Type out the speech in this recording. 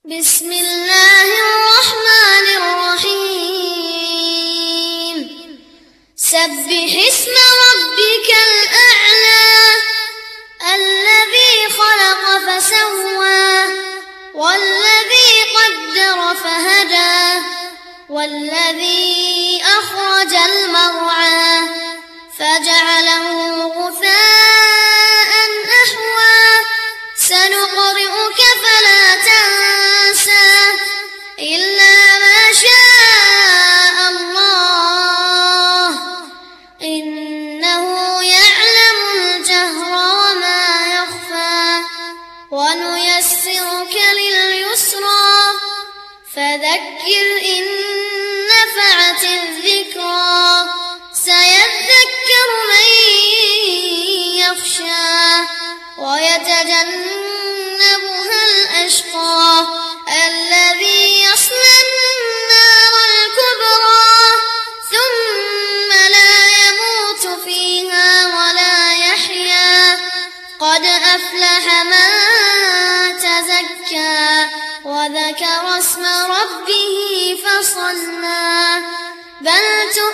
بسم الله الرحمن الرحيم سبح اسم ربك الأعلى الذي خلق فسوى والذي قدر فهدى والذي أخرج المرعى فجعله غثاء أحوى سنقرئك فلا تنسى إلا ما شاء الله إنه يعلم الجهر وما يخفى ونيسرك لليسرى فذكر إن نفعت الذكرى سيذكر من يخشى ويتجنبها الأشقى الذي يصلى النار الكبرى ثم لا يموت فيها ولا يحيا قد أفلح من تزكى وذكر اسم ربه فصلى بل